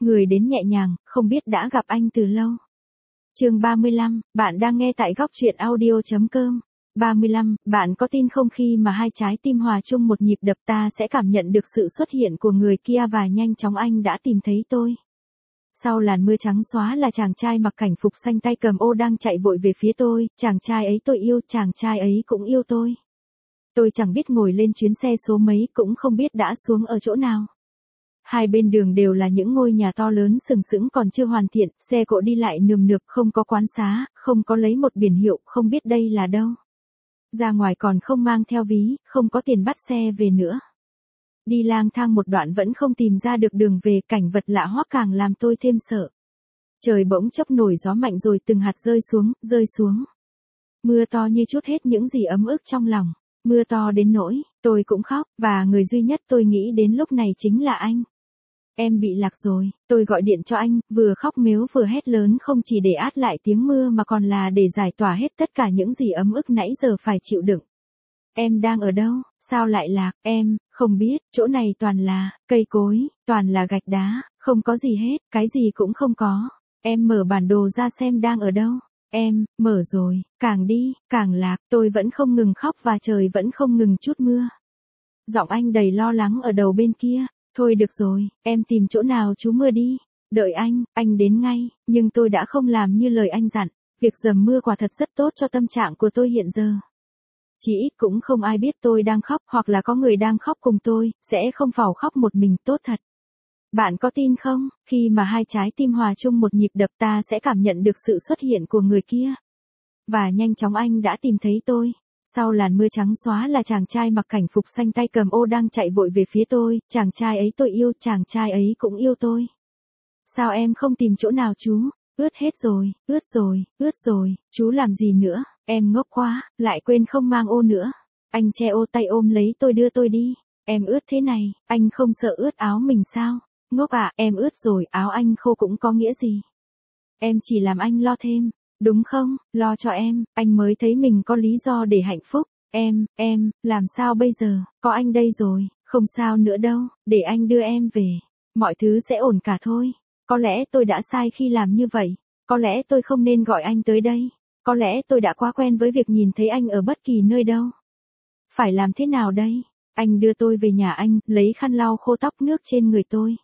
Người đến nhẹ nhàng, không biết đã gặp anh từ lâu. Chương 35, bạn đang nghe tại góc truyện audio.com. 35, bạn có tin không khi mà hai trái tim hòa chung một nhịp đập ta sẽ cảm nhận được sự xuất hiện của người kia và nhanh chóng anh đã tìm thấy tôi. Sau làn mưa trắng xóa là chàng trai mặc cảnh phục xanh tay cầm ô đang chạy vội về phía tôi, chàng trai ấy tôi yêu, chàng trai ấy cũng yêu tôi. Tôi chẳng biết ngồi lên chuyến xe số mấy, cũng không biết đã xuống ở chỗ nào. Hai bên đường đều là những ngôi nhà to lớn sừng sững còn chưa hoàn thiện, xe cộ đi lại nườm nượp, không có quán xá, không có lấy một biển hiệu, không biết đây là đâu. Ra ngoài còn không mang theo ví, không có tiền bắt xe về nữa. Đi lang thang một đoạn vẫn không tìm ra được đường về, cảnh vật lạ hoắc càng làm tôi thêm sợ. Trời bỗng chốc nổi gió mạnh rồi từng hạt rơi xuống. Mưa to như trút hết những gì ấm ức trong lòng. Mưa to đến nỗi, tôi cũng khóc, và người duy nhất tôi nghĩ đến lúc này chính là anh. Em bị lạc rồi, tôi gọi điện cho anh, vừa khóc mếu vừa hét lớn không chỉ để át lại tiếng mưa mà còn là để giải tỏa hết tất cả những gì ấm ức nãy giờ phải chịu đựng. Em đang ở đâu, sao lại lạc, em, không biết, chỗ này toàn là, cây cối, toàn là gạch đá, không có gì hết, cái gì cũng không có. Em mở bản đồ ra xem đang ở đâu. Em, mở rồi, càng đi, càng lạc, tôi vẫn không ngừng khóc và trời vẫn không ngừng trút mưa. Giọng anh đầy lo lắng ở đầu bên kia. Thôi được rồi, em tìm chỗ nào trú mưa đi. Đợi anh đến ngay, nhưng tôi đã không làm như lời anh dặn. Việc dầm mưa quả thật rất tốt cho tâm trạng của tôi hiện giờ. Chỉ ít cũng không ai biết tôi đang khóc, hoặc là có người đang khóc cùng tôi, sẽ không phàu khóc một mình, tốt thật. Bạn có tin không, khi mà hai trái tim hòa chung một nhịp đập ta sẽ cảm nhận được sự xuất hiện của người kia. Và nhanh chóng anh đã tìm thấy tôi. Sau làn mưa trắng xóa là chàng trai mặc cảnh phục xanh tay cầm ô đang chạy vội về phía tôi, chàng trai ấy tôi yêu, chàng trai ấy cũng yêu tôi. Sao em không tìm chỗ nào chú? Ướt hết rồi, ướt rồi, chú làm gì nữa, em ngốc quá, lại quên không mang ô nữa. Anh che ô tay ôm lấy tôi đưa tôi đi. Em ướt thế này, anh không sợ ướt áo mình sao? Ngốc à, em ướt rồi, áo anh khô cũng có nghĩa gì? Em chỉ làm anh lo thêm, đúng không? Lo cho em, anh mới thấy mình có lý do để hạnh phúc. Em, làm sao bây giờ? Có anh đây rồi, không sao nữa đâu, để anh đưa em về. Mọi thứ sẽ ổn cả thôi. Có lẽ tôi đã sai khi làm như vậy. Có lẽ tôi không nên gọi anh tới đây. Có lẽ tôi đã quá quen với việc nhìn thấy anh ở bất kỳ nơi đâu. Phải làm thế nào đây? Anh đưa tôi về nhà anh, lấy khăn lau khô tóc nước trên người tôi.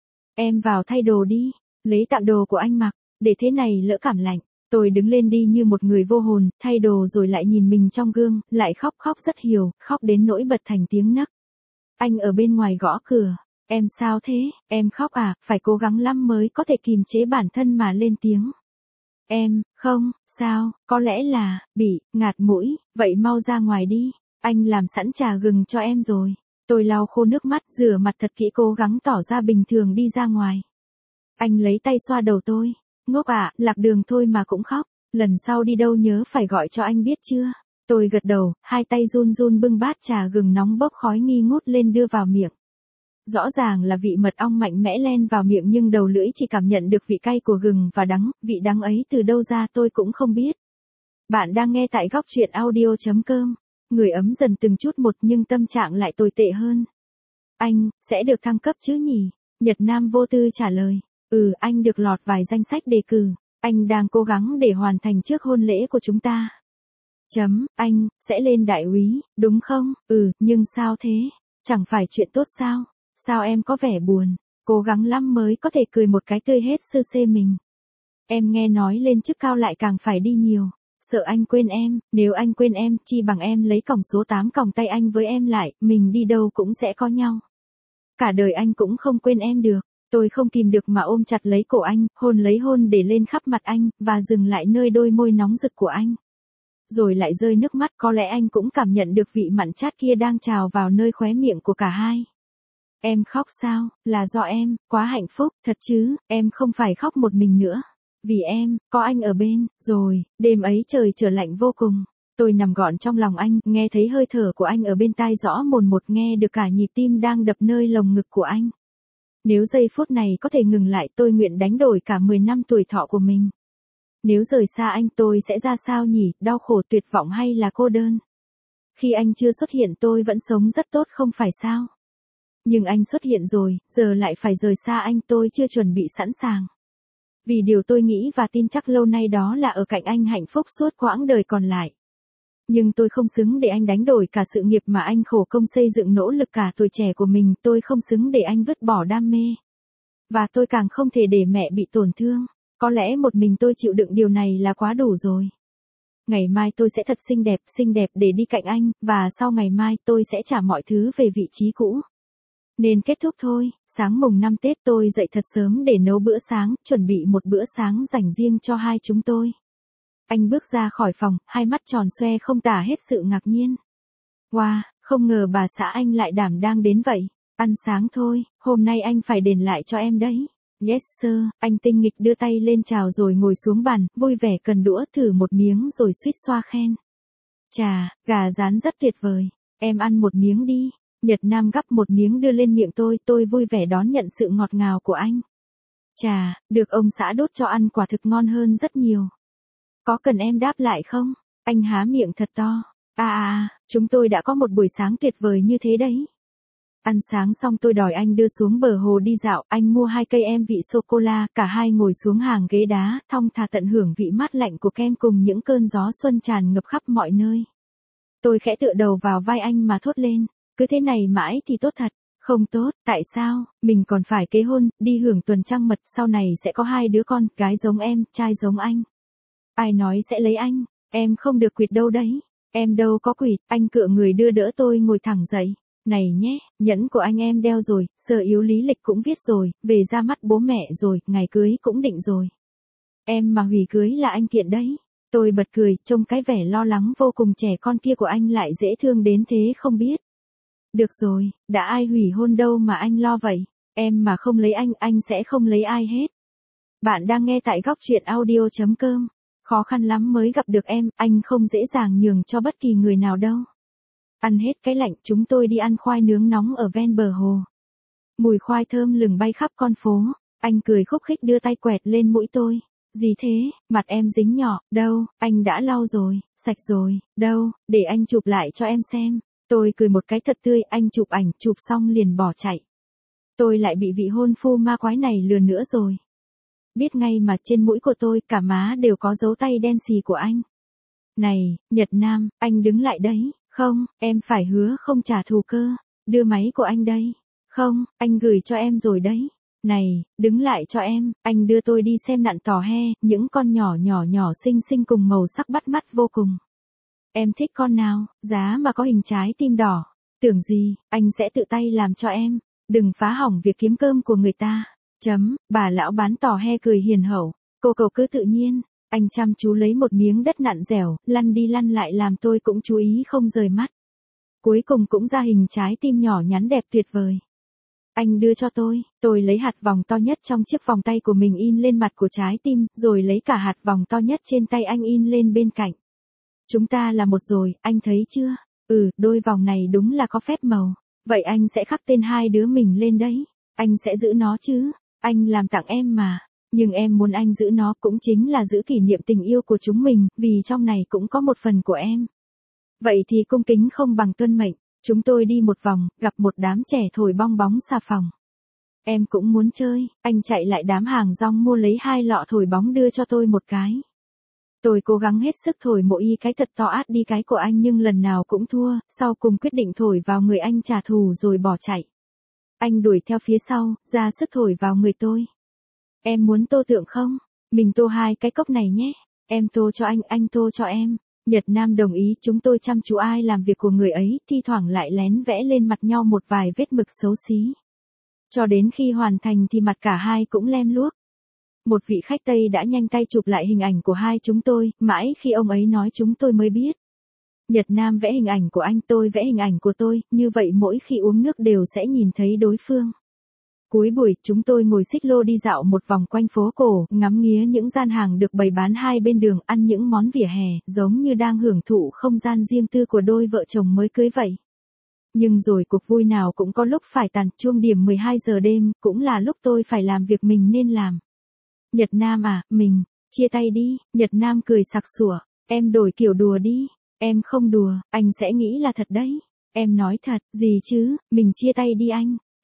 Em vào thay đồ đi, lấy tạm đồ của anh mặc, để thế này lỡ cảm lạnh. Tôi đứng lên đi như một người vô hồn, thay đồ rồi lại nhìn mình trong gương, lại khóc rất hiểu, khóc đến nỗi bật thành tiếng nấc. Anh ở bên ngoài gõ cửa. Em sao thế, em khóc à, phải cố gắng lắm mới có thể kìm chế bản thân mà lên tiếng. Em, không, sao, có lẽ là, bị, ngạt mũi, vậy mau ra ngoài đi, anh làm sẵn trà gừng cho em rồi. Tôi lau khô nước mắt, rửa mặt thật kỹ cố gắng tỏ ra bình thường đi ra ngoài. Anh lấy tay xoa đầu tôi. Ngốc à, lạc đường thôi mà cũng khóc, lần sau đi đâu nhớ phải gọi cho anh biết chưa? Tôi gật đầu, hai tay run run bưng bát trà gừng nóng bốc khói nghi ngút lên đưa vào miệng. Rõ ràng là vị mật ong mạnh mẽ len vào miệng nhưng đầu lưỡi chỉ cảm nhận được vị cay của gừng và đắng, vị đắng ấy từ đâu ra tôi cũng không biết. Bạn đang nghe tại góc truyện audio.com. Người ấm dần từng chút một nhưng tâm trạng lại tồi tệ hơn. Anh, sẽ được thăng cấp chứ nhỉ? Nhật Nam vô tư trả lời. Anh được lọt vài danh sách đề cử. Anh đang cố gắng để hoàn thành trước hôn lễ của chúng ta. Anh, sẽ lên đại úy, đúng không? Nhưng sao thế? Chẳng phải chuyện tốt sao? Sao em có vẻ buồn? Cố gắng lắm mới có thể cười một cái tươi hết sơ sê mình. Em nghe nói lên chức cao lại càng phải đi nhiều. Sợ anh quên em, nếu anh quên em, chi bằng em lấy còng số 8 còng tay anh với em lại, mình đi đâu cũng sẽ có nhau. Cả đời anh cũng không quên em được. Tôi không kìm được mà ôm chặt lấy cổ anh, hôn lấy hôn để lên khắp mặt anh, và dừng lại nơi đôi môi nóng rực của anh. Rồi lại rơi nước mắt, có lẽ anh cũng cảm nhận được vị mặn chát kia đang trào vào nơi khóe miệng của cả hai. Em khóc sao, là do em, quá hạnh phúc, thật chứ, em không phải khóc một mình nữa. Vì em, có anh ở bên, rồi, đêm ấy trời trở lạnh vô cùng. Tôi nằm gọn trong lòng anh, nghe thấy hơi thở của anh ở bên tai rõ mồn một, nghe được cả nhịp tim đang đập nơi lồng ngực của anh. Nếu giây phút này có thể ngừng lại tôi nguyện đánh đổi cả 10 năm tuổi thọ của mình. Nếu rời xa anh tôi sẽ ra sao nhỉ, đau khổ tuyệt vọng hay là cô đơn? Khi anh chưa xuất hiện tôi vẫn sống rất tốt không phải sao? Nhưng anh xuất hiện rồi, giờ lại phải rời xa anh, tôi chưa chuẩn bị sẵn sàng. Vì điều tôi nghĩ và tin chắc lâu nay đó là ở cạnh anh hạnh phúc suốt quãng đời còn lại. Nhưng tôi không xứng để anh đánh đổi cả sự nghiệp mà anh khổ công xây dựng, nỗ lực cả tuổi trẻ của mình, tôi không xứng để anh vứt bỏ đam mê. Và tôi càng không thể để mẹ bị tổn thương. Có lẽ một mình tôi chịu đựng điều này là quá đủ rồi. Ngày mai tôi sẽ thật xinh đẹp để đi cạnh anh, và sau ngày mai tôi sẽ trả mọi thứ về vị trí cũ. Nên kết thúc thôi. Sáng mùng 5 Tết tôi dậy thật sớm để nấu bữa sáng, chuẩn bị một bữa sáng dành riêng cho hai chúng tôi. Anh bước ra khỏi phòng, hai mắt tròn xoe không tả hết sự ngạc nhiên. Wow, không ngờ bà xã anh lại đảm đang đến vậy. Ăn sáng thôi, hôm nay anh phải đền lại cho em đấy. Yes sir, anh tinh nghịch đưa tay lên chào rồi ngồi xuống bàn, vui vẻ cần đũa thử một miếng rồi suýt xoa khen. Chà, gà rán rất tuyệt vời, em ăn một miếng đi. Nhật Nam gắp một miếng đưa lên miệng tôi vui vẻ đón nhận sự ngọt ngào của anh. Chà, được ông xã đốt cho ăn quả thực ngon hơn rất nhiều. Có cần em đáp lại không? Anh há miệng thật to. Chúng tôi đã có một buổi sáng tuyệt vời như thế đấy. Ăn sáng xong tôi đòi anh đưa xuống bờ hồ đi dạo, anh mua 2 cây em vị sô-cô-la, cả hai ngồi xuống hàng ghế đá, thong thả tận hưởng vị mát lạnh của kem cùng những cơn gió xuân tràn ngập khắp mọi nơi. Tôi khẽ tựa đầu vào vai anh mà thốt lên, cứ thế này mãi thì tốt thật. Không tốt, tại sao? Mình còn phải kết hôn, đi hưởng tuần trăng mật, sau này sẽ có 2 đứa con, gái giống em, trai giống anh. Ai nói sẽ lấy anh, em không được quỵt đâu đấy. Em đâu có quỵt, anh cựa người đưa đỡ tôi ngồi thẳng dậy. Này nhé, nhẫn của anh em đeo rồi, sơ yếu lý lịch cũng viết rồi, về ra mắt bố mẹ rồi, ngày cưới cũng định rồi. Em mà hủy cưới là anh kiện đấy. Tôi bật cười, trông cái vẻ lo lắng vô cùng trẻ con kia của anh lại dễ thương đến thế không biết. Được rồi, đã ai hủy hôn đâu mà anh lo vậy. Em mà không lấy anh sẽ không lấy ai hết. Bạn đang nghe tại góc truyện audio.com. Khó khăn lắm mới gặp được em, anh không dễ dàng nhường cho bất kỳ người nào đâu. Ăn hết cái lạnh, chúng tôi đi ăn khoai nướng nóng ở ven bờ hồ. Mùi khoai thơm lừng bay khắp con phố, anh cười khúc khích đưa tay quẹt lên mũi tôi. Gì thế, mặt em dính nhỏ, đâu, anh đã lau rồi, sạch rồi, đâu, để anh chụp lại cho em xem. Tôi cười một cái thật tươi, anh chụp ảnh, chụp xong liền bỏ chạy. Tôi lại bị vị hôn phu ma quái này lừa nữa rồi. Biết ngay mà trên mũi của tôi, cả má đều có dấu tay đen xì của anh. Này, Nhật Nam, anh đứng lại đấy. Không, em phải hứa không trả thù cơ. Đưa máy của anh đây. Không, anh gửi cho em rồi đấy. Này, đứng lại cho em, anh đưa tôi đi xem nặn tò he, những con nhỏ xinh xinh cùng màu sắc bắt mắt vô cùng. Em thích con nào, giá mà có hình trái tim đỏ. Tưởng gì, anh sẽ tự tay làm cho em. Đừng phá hỏng việc kiếm cơm của người ta. Bà lão bán tò he cười hiền hậu. Cô cậu cứ tự nhiên. Anh chăm chú lấy một miếng đất nặn dẻo, lăn đi lăn lại làm tôi cũng chú ý không rời mắt. Cuối cùng cũng ra hình trái tim nhỏ nhắn đẹp tuyệt vời. Anh đưa cho tôi lấy hạt vòng to nhất trong chiếc vòng tay của mình in lên mặt của trái tim, rồi lấy cả hạt vòng to nhất trên tay anh in lên bên cạnh. Chúng ta là một rồi, anh thấy chưa? Đôi vòng này đúng là có phép màu. Vậy anh sẽ khắc tên hai đứa mình lên đấy. Anh sẽ giữ nó chứ? Anh làm tặng em mà. Nhưng em muốn anh giữ nó cũng chính là giữ kỷ niệm tình yêu của chúng mình, vì trong này cũng có một phần của em. Vậy thì cung kính không bằng tuân mệnh. Chúng tôi đi một vòng, gặp một đám trẻ thổi bong bóng xà phòng. Em cũng muốn chơi, anh chạy lại đám hàng rong mua lấy 2 lọ thổi bóng đưa cho tôi một cái. Tôi cố gắng hết sức thổi mỗi cái thật to át đi cái của anh nhưng lần nào cũng thua, sau cùng quyết định thổi vào người anh trả thù rồi bỏ chạy. Anh đuổi theo phía sau, ra sức thổi vào người tôi. Em muốn tô tượng không? Mình tô 2 cái cốc này nhé. Em tô cho anh tô cho em. Nhật Nam đồng ý, chúng tôi chăm chú ai làm việc của người ấy, thi thoảng lại lén vẽ lên mặt nhau một vài vết mực xấu xí. Cho đến khi hoàn thành thì mặt cả hai cũng lem luốc. Một vị khách Tây đã nhanh tay chụp lại hình ảnh của hai chúng tôi, mãi khi ông ấy nói chúng tôi mới biết. Nhật Nam vẽ hình ảnh của anh, tôi vẽ hình ảnh của tôi, như vậy mỗi khi uống nước đều sẽ nhìn thấy đối phương. Cuối buổi, chúng tôi ngồi xích lô đi dạo một vòng quanh phố cổ, ngắm nghía những gian hàng được bày bán hai bên đường, ăn những món vỉa hè, giống như đang hưởng thụ không gian riêng tư của đôi vợ chồng mới cưới vậy. Nhưng rồi cuộc vui nào cũng có lúc phải tàn, chuông điểm 12 giờ đêm, cũng là lúc tôi phải làm việc mình nên làm. Nhật Nam à, mình, chia tay đi. Nhật Nam cười sặc sủa, em đổi kiểu đùa đi. Em không đùa, anh sẽ nghĩ là thật đấy. Em nói thật, gì chứ, mình chia tay đi anh.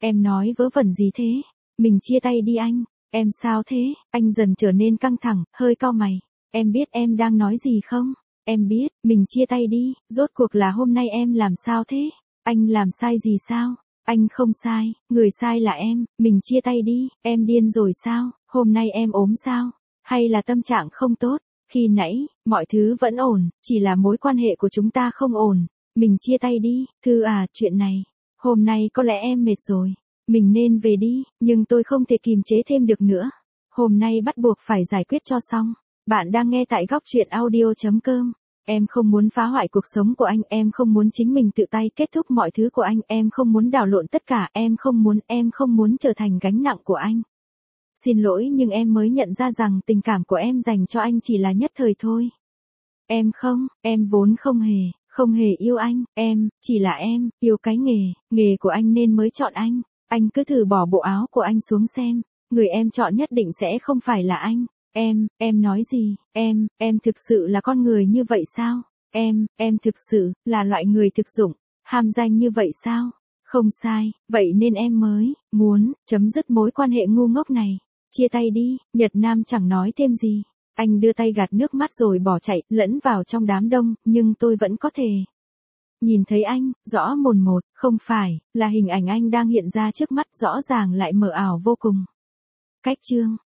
Em nói vớ vẩn gì thế? Mình chia tay đi anh. Em sao thế? Anh dần trở nên căng thẳng, hơi cau mày. Em biết em đang nói gì không? Em biết, mình chia tay đi, rốt cuộc là hôm nay em làm sao thế? Anh làm sai gì sao? Anh không sai, người sai là em, mình chia tay đi, em điên rồi sao? Hôm nay em ốm sao? Hay là tâm trạng không tốt? Khi nãy, mọi thứ vẫn ổn, chỉ là mối quan hệ của chúng ta không ổn. Mình chia tay đi, Thư à, chuyện này. Hôm nay có lẽ em mệt rồi. Mình nên về đi, nhưng tôi không thể kìm chế thêm được nữa. Hôm nay bắt buộc phải giải quyết cho xong. Bạn đang nghe tại góc truyện audio.com. Em không muốn phá hoại cuộc sống của anh, em không muốn chính mình tự tay kết thúc mọi thứ của anh, em không muốn đảo lộn tất cả, em không muốn trở thành gánh nặng của anh. Xin lỗi nhưng em mới nhận ra rằng tình cảm của em dành cho anh chỉ là nhất thời thôi. Em vốn không hề yêu anh, em, chỉ là em, yêu cái nghề của anh nên mới chọn anh. Anh cứ thử bỏ bộ áo của anh xuống xem, người em chọn nhất định sẽ không phải là anh. Em nói gì, em thực sự là con người như vậy sao? Em thực sự là loại người thực dụng, ham danh như vậy sao? Không sai, vậy nên em mới muốn chấm dứt mối quan hệ ngu ngốc này. Chia tay đi, Nhật Nam chẳng nói thêm gì. Anh đưa tay gạt nước mắt rồi bỏ chạy, lẫn vào trong đám đông, nhưng tôi vẫn có thể nhìn thấy anh, rõ mồn một, không phải là hình ảnh anh đang hiện ra trước mắt, rõ ràng lại mờ ảo vô cùng. Cách chương